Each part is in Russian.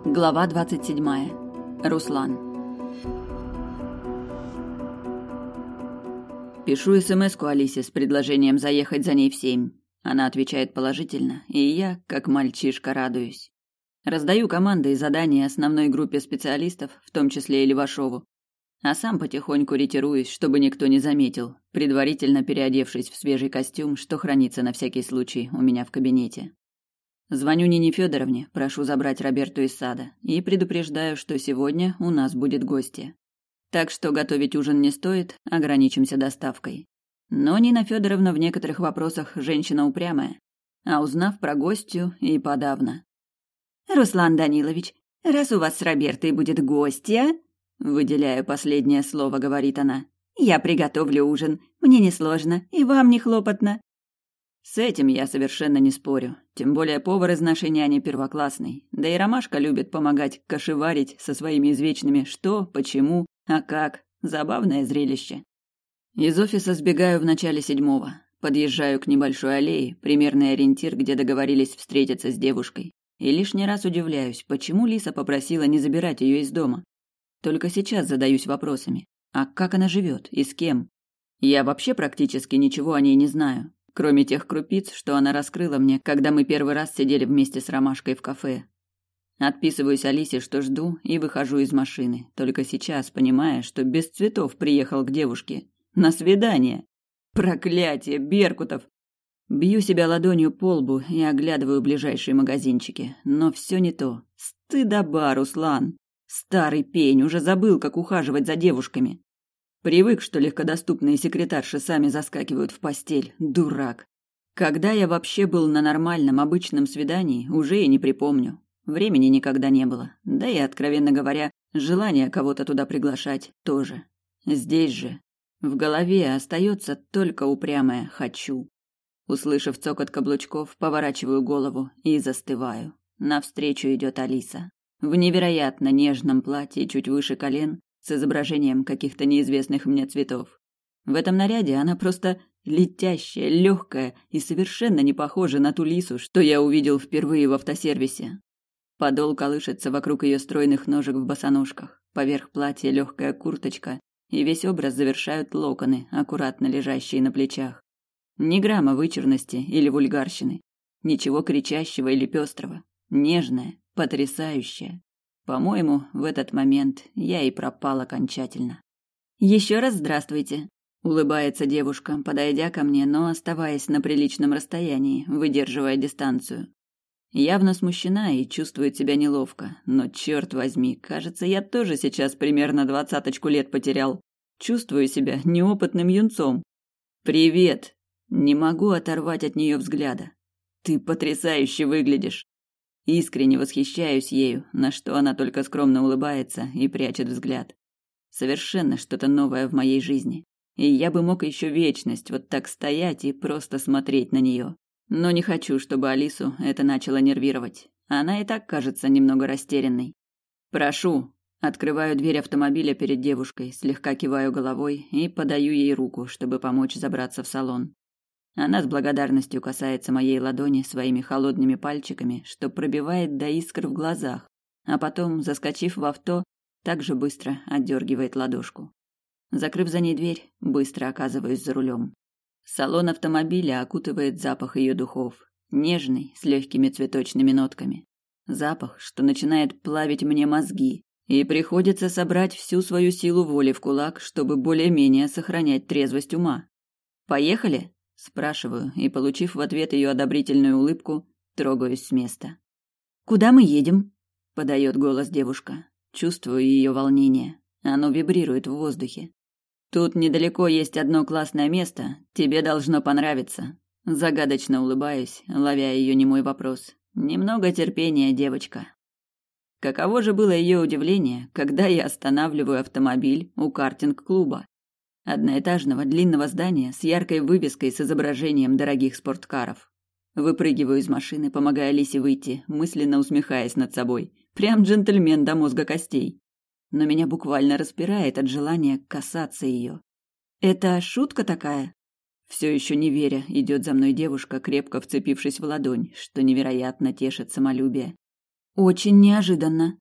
Глава 27. Руслан. Пишу смс-ку Алисе с предложением заехать за ней в 7. Она отвечает положительно, и я, как мальчишка, радуюсь. Раздаю команды и задания основной группе специалистов, в том числе и Левашову. А сам потихоньку ретируюсь, чтобы никто не заметил, предварительно переодевшись в свежий костюм, что хранится на всякий случай у меня в кабинете. Звоню Нине Федоровне, прошу забрать Роберту из сада и предупреждаю, что сегодня у нас будет гостья. Так что готовить ужин не стоит, ограничимся доставкой. Но Нина Федоровна в некоторых вопросах женщина упрямая, а узнав про гостью и подавно. «Руслан Данилович, раз у вас с Робертой будет гостья, выделяя последнее слово, говорит она, я приготовлю ужин, мне несложно и вам не хлопотно». С этим я совершенно не спорю, тем более повар из нашей няни первоклассный, да и Ромашка любит помогать кашеварить со своими извечными «что», «почему», «а как». Забавное зрелище. Из офиса сбегаю в начале 7, подъезжаю к небольшой аллее, примерный ориентир, где договорились встретиться с девушкой, и лишний раз удивляюсь, почему Лиса попросила не забирать ее из дома. Только сейчас задаюсь вопросами, а как она живет и с кем? Я вообще практически ничего о ней не знаю. Кроме тех крупиц, что она раскрыла мне, когда мы первый раз сидели вместе с Ромашкой в кафе. Отписываюсь Алисе, что жду, и выхожу из машины, только сейчас понимая, что без цветов приехал к девушке. На свидание. Проклятие, Беркутов! Бью себя ладонью по лбу и оглядываю ближайшие магазинчики. Но все не то. Стыдоба, Руслан. Старый пень, уже забыл, как ухаживать за девушками. Привык, что легкодоступные секретарши сами заскакивают в постель. Дурак. Когда я вообще был на нормальном, обычном свидании, уже и не припомню. Времени никогда не было. Да и, откровенно говоря, желания кого-то туда приглашать тоже. Здесь же, в голове остается только упрямое «хочу». Услышав цокот каблучков, поворачиваю голову и застываю. Навстречу идет Алиса. В невероятно нежном платье чуть выше колен, с изображением каких-то неизвестных мне цветов. В этом наряде она просто летящая, легкая и совершенно не похожа на ту Лису, что я увидел впервые в автосервисе. Подол колышется вокруг ее стройных ножек в босоножках, поверх платья легкая курточка, и весь образ завершают локоны, аккуратно лежащие на плечах. Ни грамма вычурности или вульгарщины, ничего кричащего или пестрого, нежная, потрясающая. По-моему, в этот момент я и пропал окончательно. «Еще раз здравствуйте», — улыбается девушка, подойдя ко мне, но оставаясь на приличном расстоянии, выдерживая дистанцию. Явно смущена и чувствует себя неловко, но, черт возьми, кажется, я тоже сейчас примерно 20 лет потерял. Чувствую себя неопытным юнцом. «Привет!» Не могу оторвать от нее взгляда. «Ты потрясающе выглядишь!» Искренне восхищаюсь ею, на что она только скромно улыбается и прячет взгляд. Совершенно что-то новое в моей жизни. И я бы мог еще вечность вот так стоять и просто смотреть на нее. Но не хочу, чтобы Алису это начало нервировать. Она и так кажется немного растерянной. «Прошу». Открываю дверь автомобиля перед девушкой, слегка киваю головой и подаю ей руку, чтобы помочь забраться в салон. Она с благодарностью касается моей ладони своими холодными пальчиками, что пробивает до искр в глазах, а потом, заскочив в авто, так же быстро отдергивает ладошку. Закрыв за ней дверь, быстро оказываюсь за рулем. Салон автомобиля окутывает запах ее духов, нежный, с легкими цветочными нотками. Запах, что начинает плавить мне мозги, и приходится собрать всю свою силу воли в кулак, чтобы более-менее сохранять трезвость ума. «Поехали?» Спрашиваю и, получив в ответ ее одобрительную улыбку, трогаюсь с места. «Куда мы едем?» – подает голос девушка. Чувствую ее волнение. Оно вибрирует в воздухе. «Тут недалеко есть одно классное место. Тебе должно понравиться». Загадочно улыбаюсь, ловя ее немой вопрос. «Немного терпения, девочка». Каково же было ее удивление, когда я останавливаю автомобиль у картинг-клуба. Одноэтажного длинного здания с яркой вывеской с изображением дорогих спорткаров. Выпрыгиваю из машины, помогая Лисе выйти, мысленно усмехаясь над собой. Прям джентльмен до мозга костей. Но меня буквально распирает от желания касаться ее. «Это шутка такая?» Все еще не веря, идет за мной девушка, крепко вцепившись в ладонь, что невероятно тешит самолюбие. Очень неожиданно.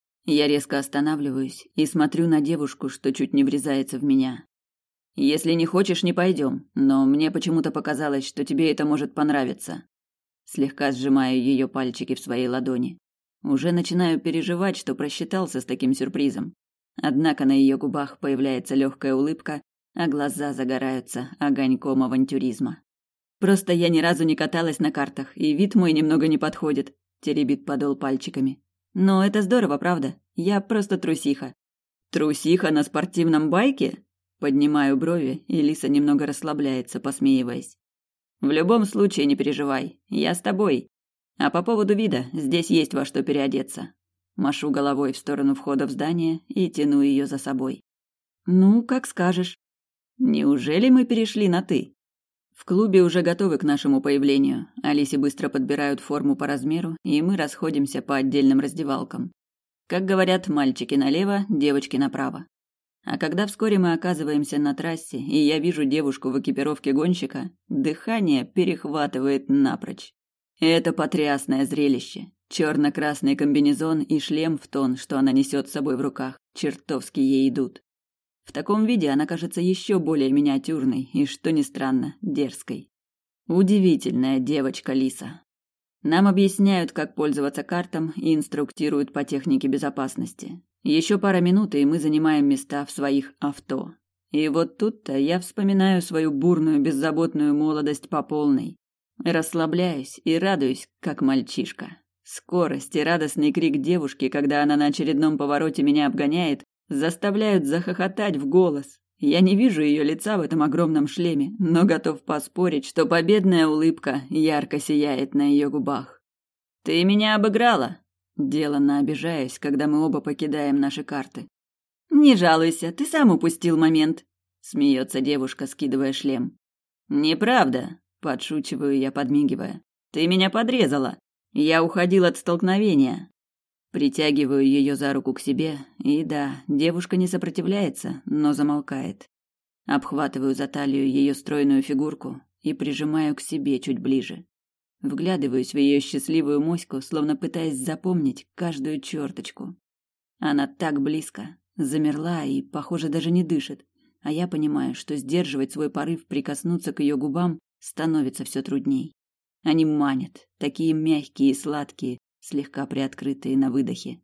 Я резко останавливаюсь и смотрю на девушку, что чуть не врезается в меня. Если не хочешь, не пойдем, но мне почему-то показалось, что тебе это может понравиться. Слегка сжимаю ее пальчики в своей ладони. Уже начинаю переживать, что просчитался с таким сюрпризом. Однако на ее губах появляется легкая улыбка, а глаза загораются огоньком авантюризма. Просто я ни разу не каталась на картах, и вид мой немного не подходит, теребит подол пальчиками. Но это здорово, правда? Я просто трусиха. Трусиха на спортивном байке? Поднимаю брови, и Лиса немного расслабляется, посмеиваясь. В любом случае не переживай, я с тобой. А по поводу вида, здесь есть во что переодеться. Машу головой в сторону входа в здание и тяну ее за собой. Ну, как скажешь. Неужели мы перешли на «ты»? В клубе уже готовы к нашему появлению. Алисе быстро подбирают форму по размеру, и мы расходимся по отдельным раздевалкам. Как говорят, мальчики налево, девочки направо. А когда вскоре мы оказываемся на трассе, и я вижу девушку в экипировке гонщика, дыхание перехватывает напрочь. Это потрясное зрелище. Черно-красный комбинезон и шлем в тон, что она несет с собой в руках, чертовски ей идут. В таком виде она кажется еще более миниатюрной и, что ни странно, дерзкой. Удивительная девочка Лиса. Нам объясняют, как пользоваться картом и инструктируют по технике безопасности. Еще пара минут, и мы занимаем места в своих авто. И вот тут-то я вспоминаю свою бурную, беззаботную молодость по полной. Расслабляюсь и радуюсь, как мальчишка. Скорость и радостный крик девушки, когда она на очередном повороте меня обгоняет, заставляют захохотать в голос. Я не вижу ее лица в этом огромном шлеме, но готов поспорить, что победная улыбка ярко сияет на ее губах. «Ты меня обыграла!» Деланно обижаюсь, когда мы оба покидаем наши карты. «Не жалуйся, ты сам упустил момент», — смеется девушка, скидывая шлем. «Неправда», — подшучиваю я, подмигивая. «Ты меня подрезала. Я уходил от столкновения». Притягиваю ее за руку к себе, и да, девушка не сопротивляется, но замолкает. Обхватываю за талию ее стройную фигурку и прижимаю к себе чуть ближе. Вглядываюсь в ее счастливую моську, словно пытаясь запомнить каждую черточку. Она так близко, замерла и, похоже, даже не дышит, а я понимаю, что сдерживать свой порыв прикоснуться к ее губам становится все трудней. Они манят, такие мягкие и сладкие, слегка приоткрытые на выдохе.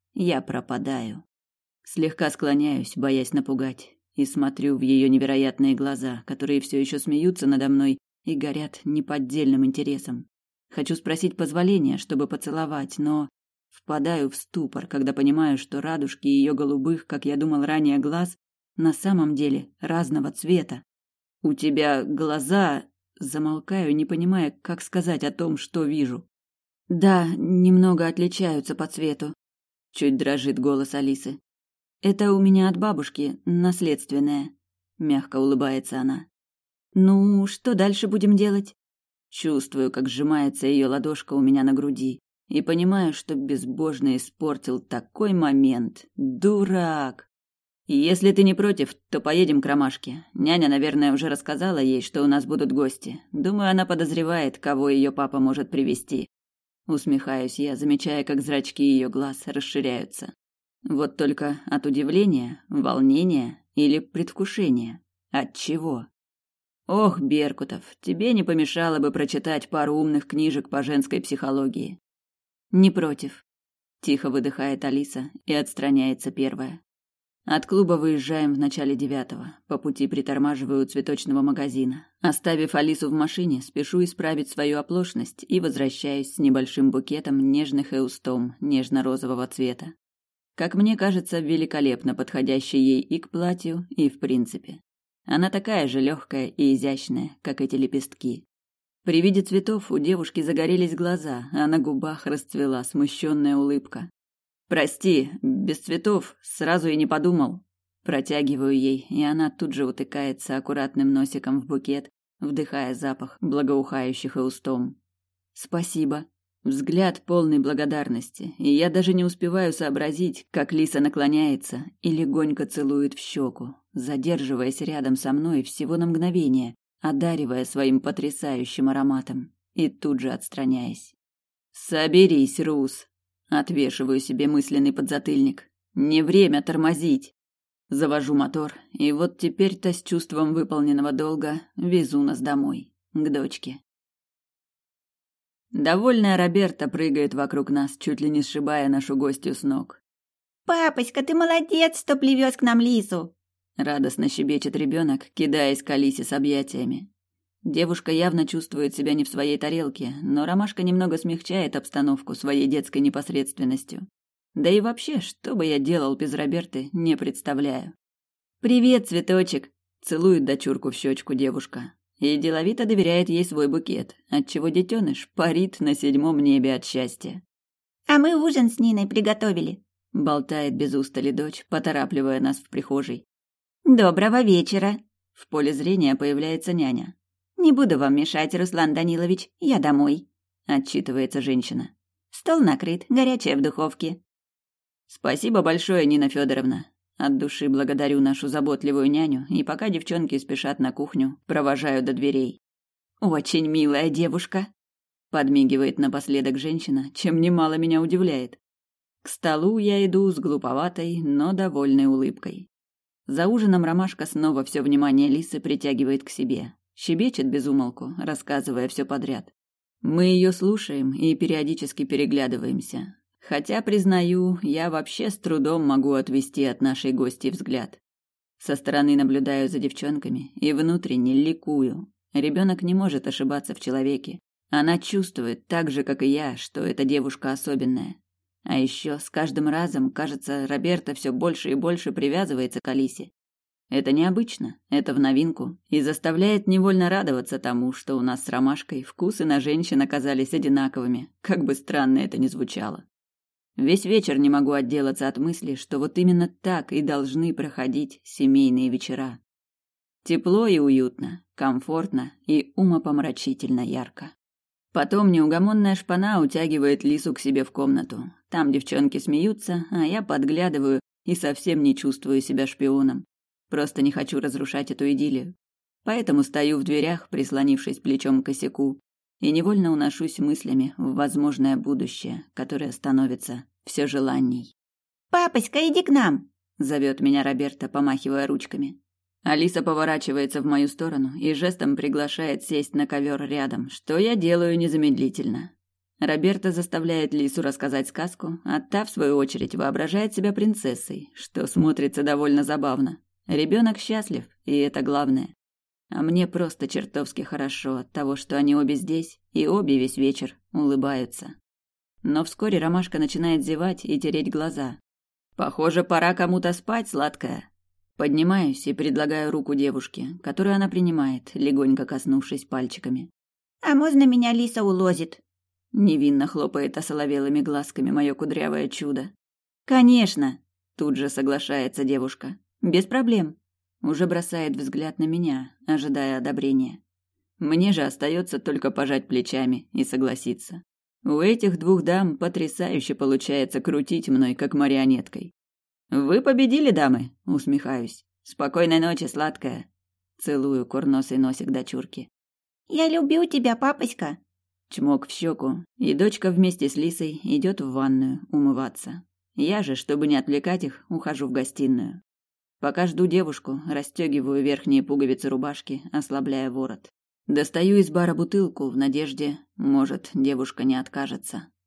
Я пропадаю. Слегка склоняюсь, боясь напугать, и смотрю в ее невероятные глаза, которые все еще смеются надо мной и горят неподдельным интересом. Хочу спросить позволения, чтобы поцеловать, но впадаю в ступор, когда понимаю, что радужки ее голубых, как я думал ранее, глаз на самом деле разного цвета. «У тебя глаза...» Замолкаю, не понимая, как сказать о том, что вижу. «Да, немного отличаются по цвету», — чуть дрожит голос Алисы. «Это у меня от бабушки, наследственное», — мягко улыбается она. «Ну, что дальше будем делать?» Чувствую, как сжимается ее ладошка у меня на груди, и понимаю, что безбожно испортил такой момент. Дурак! Если ты не против, то поедем к Ромашке. Няня, наверное, уже рассказала ей, что у нас будут гости. Думаю, она подозревает, кого ее папа может привезти. Усмехаюсь я, замечая, как зрачки ее глаз расширяются. Вот только от удивления, волнения или предвкушения. От чего? Ох, Беркутов, тебе не помешало бы прочитать пару умных книжек по женской психологии. Не против. Тихо выдыхает Алиса и отстраняется первая. От клуба выезжаем в начале 9. По пути притормаживаю у цветочного магазина. Оставив Алису в машине, спешу исправить свою оплошность и возвращаюсь с небольшим букетом нежных эустом нежно-розового цвета. Как мне кажется, великолепно подходящий ей и к платью, и в принципе. Она такая же легкая и изящная, как эти лепестки. При виде цветов у девушки загорелись глаза, а на губах расцвела смущенная улыбка. «Прости, без цветов, сразу и не подумал». Протягиваю ей, и она тут же утыкается аккуратным носиком в букет, вдыхая запах благоухающих эустом. «Спасибо». Взгляд полный благодарности, и я даже не успеваю сообразить, как Лиса наклоняется и легонько целует в щеку, задерживаясь рядом со мной всего на мгновение, одаривая своим потрясающим ароматом, и тут же отстраняясь. «Соберись, Рус!» Отвешиваю себе мысленный подзатыльник. Не время тормозить. Завожу мотор, и вот теперь-то с чувством выполненного долга везу нас домой, к дочке. Довольная Роберта прыгает вокруг нас, чуть ли не сшибая нашу гостью с ног. «Папочка, ты молодец, что привез к нам Лису!» Радостно щебечет ребенок, кидаясь к Алисе с объятиями. Девушка явно чувствует себя не в своей тарелке, но Ромашка немного смягчает обстановку своей детской непосредственностью. Да и вообще, что бы я делал без Роберты, не представляю. «Привет, цветочек!» – целует дочурку в щечку девушка. И деловито доверяет ей свой букет, отчего детеныш парит на 7-м небе от счастья. «А мы ужин с Ниной приготовили», – болтает без устали дочь, поторапливая нас в прихожей. «Доброго вечера!» В поле зрения появляется няня. «Не буду вам мешать, Руслан Данилович, я домой», – отчитывается женщина. «Стол накрыт, горячее в духовке». «Спасибо большое, Нина Федоровна. От души благодарю нашу заботливую няню, и пока девчонки спешат на кухню, провожаю до дверей». «Очень милая девушка», – подмигивает напоследок женщина, чем немало меня удивляет. К столу я иду с глуповатой, но довольной улыбкой. За ужином Ромашка снова все внимание Лисы притягивает к себе. Щебечет без умолку, рассказывая все подряд. Мы ее слушаем и периодически переглядываемся. Хотя, признаю, я вообще с трудом могу отвести от нашей гости взгляд. Со стороны наблюдаю за девчонками и внутренне ликую. Ребенок не может ошибаться в человеке. Она чувствует, так же, как и я, что эта девушка особенная. А еще с каждым разом, кажется, Роберта все больше и больше привязывается к Алисе. Это необычно, это в новинку, и заставляет невольно радоваться тому, что у нас с Ромашкой вкусы на женщин оказались одинаковыми, как бы странно это ни звучало. Весь вечер не могу отделаться от мысли, что вот именно так и должны проходить семейные вечера. Тепло и уютно, комфортно и умопомрачительно ярко. Потом неугомонная шпана утягивает Лису к себе в комнату. Там девчонки смеются, а я подглядываю и совсем не чувствую себя шпионом. Просто не хочу разрушать эту идиллию. Поэтому стою в дверях, прислонившись плечом к косяку, и невольно уношусь мыслями в возможное будущее, которое становится все желанней. «Папочка, иди к нам!» – зовет меня Роберта, помахивая ручками. Алиса поворачивается в мою сторону и жестом приглашает сесть на ковер рядом, что я делаю незамедлительно. Роберта заставляет Лису рассказать сказку, а та, в свою очередь, воображает себя принцессой, что смотрится довольно забавно. Ребенок счастлив, и это главное. А мне просто чертовски хорошо от того, что они обе здесь, и обе весь вечер улыбаются. Но вскоре Ромашка начинает зевать и тереть глаза. Похоже, пора кому-то спать, сладкая. Поднимаюсь и предлагаю руку девушке, которую она принимает, легонько коснувшись пальчиками. «А можно меня Лиса улозит?» Невинно хлопает осоловелыми глазками мое кудрявое чудо. «Конечно!» Тут же соглашается девушка. «Без проблем». Уже бросает взгляд на меня, ожидая одобрения. Мне же остается только пожать плечами и согласиться. У этих двух дам потрясающе получается крутить мной, как марионеткой. «Вы победили, дамы?» – усмехаюсь. «Спокойной ночи, сладкая!» Целую курносый носик дочурки. «Я люблю тебя, папочка!» Чмок в щеку, и дочка вместе с Лисой идет в ванную умываться. Я же, чтобы не отвлекать их, ухожу в гостиную. Пока жду девушку, расстегиваю верхние пуговицы рубашки, ослабляя ворот. Достаю из бара бутылку в надежде, может, девушка не откажется.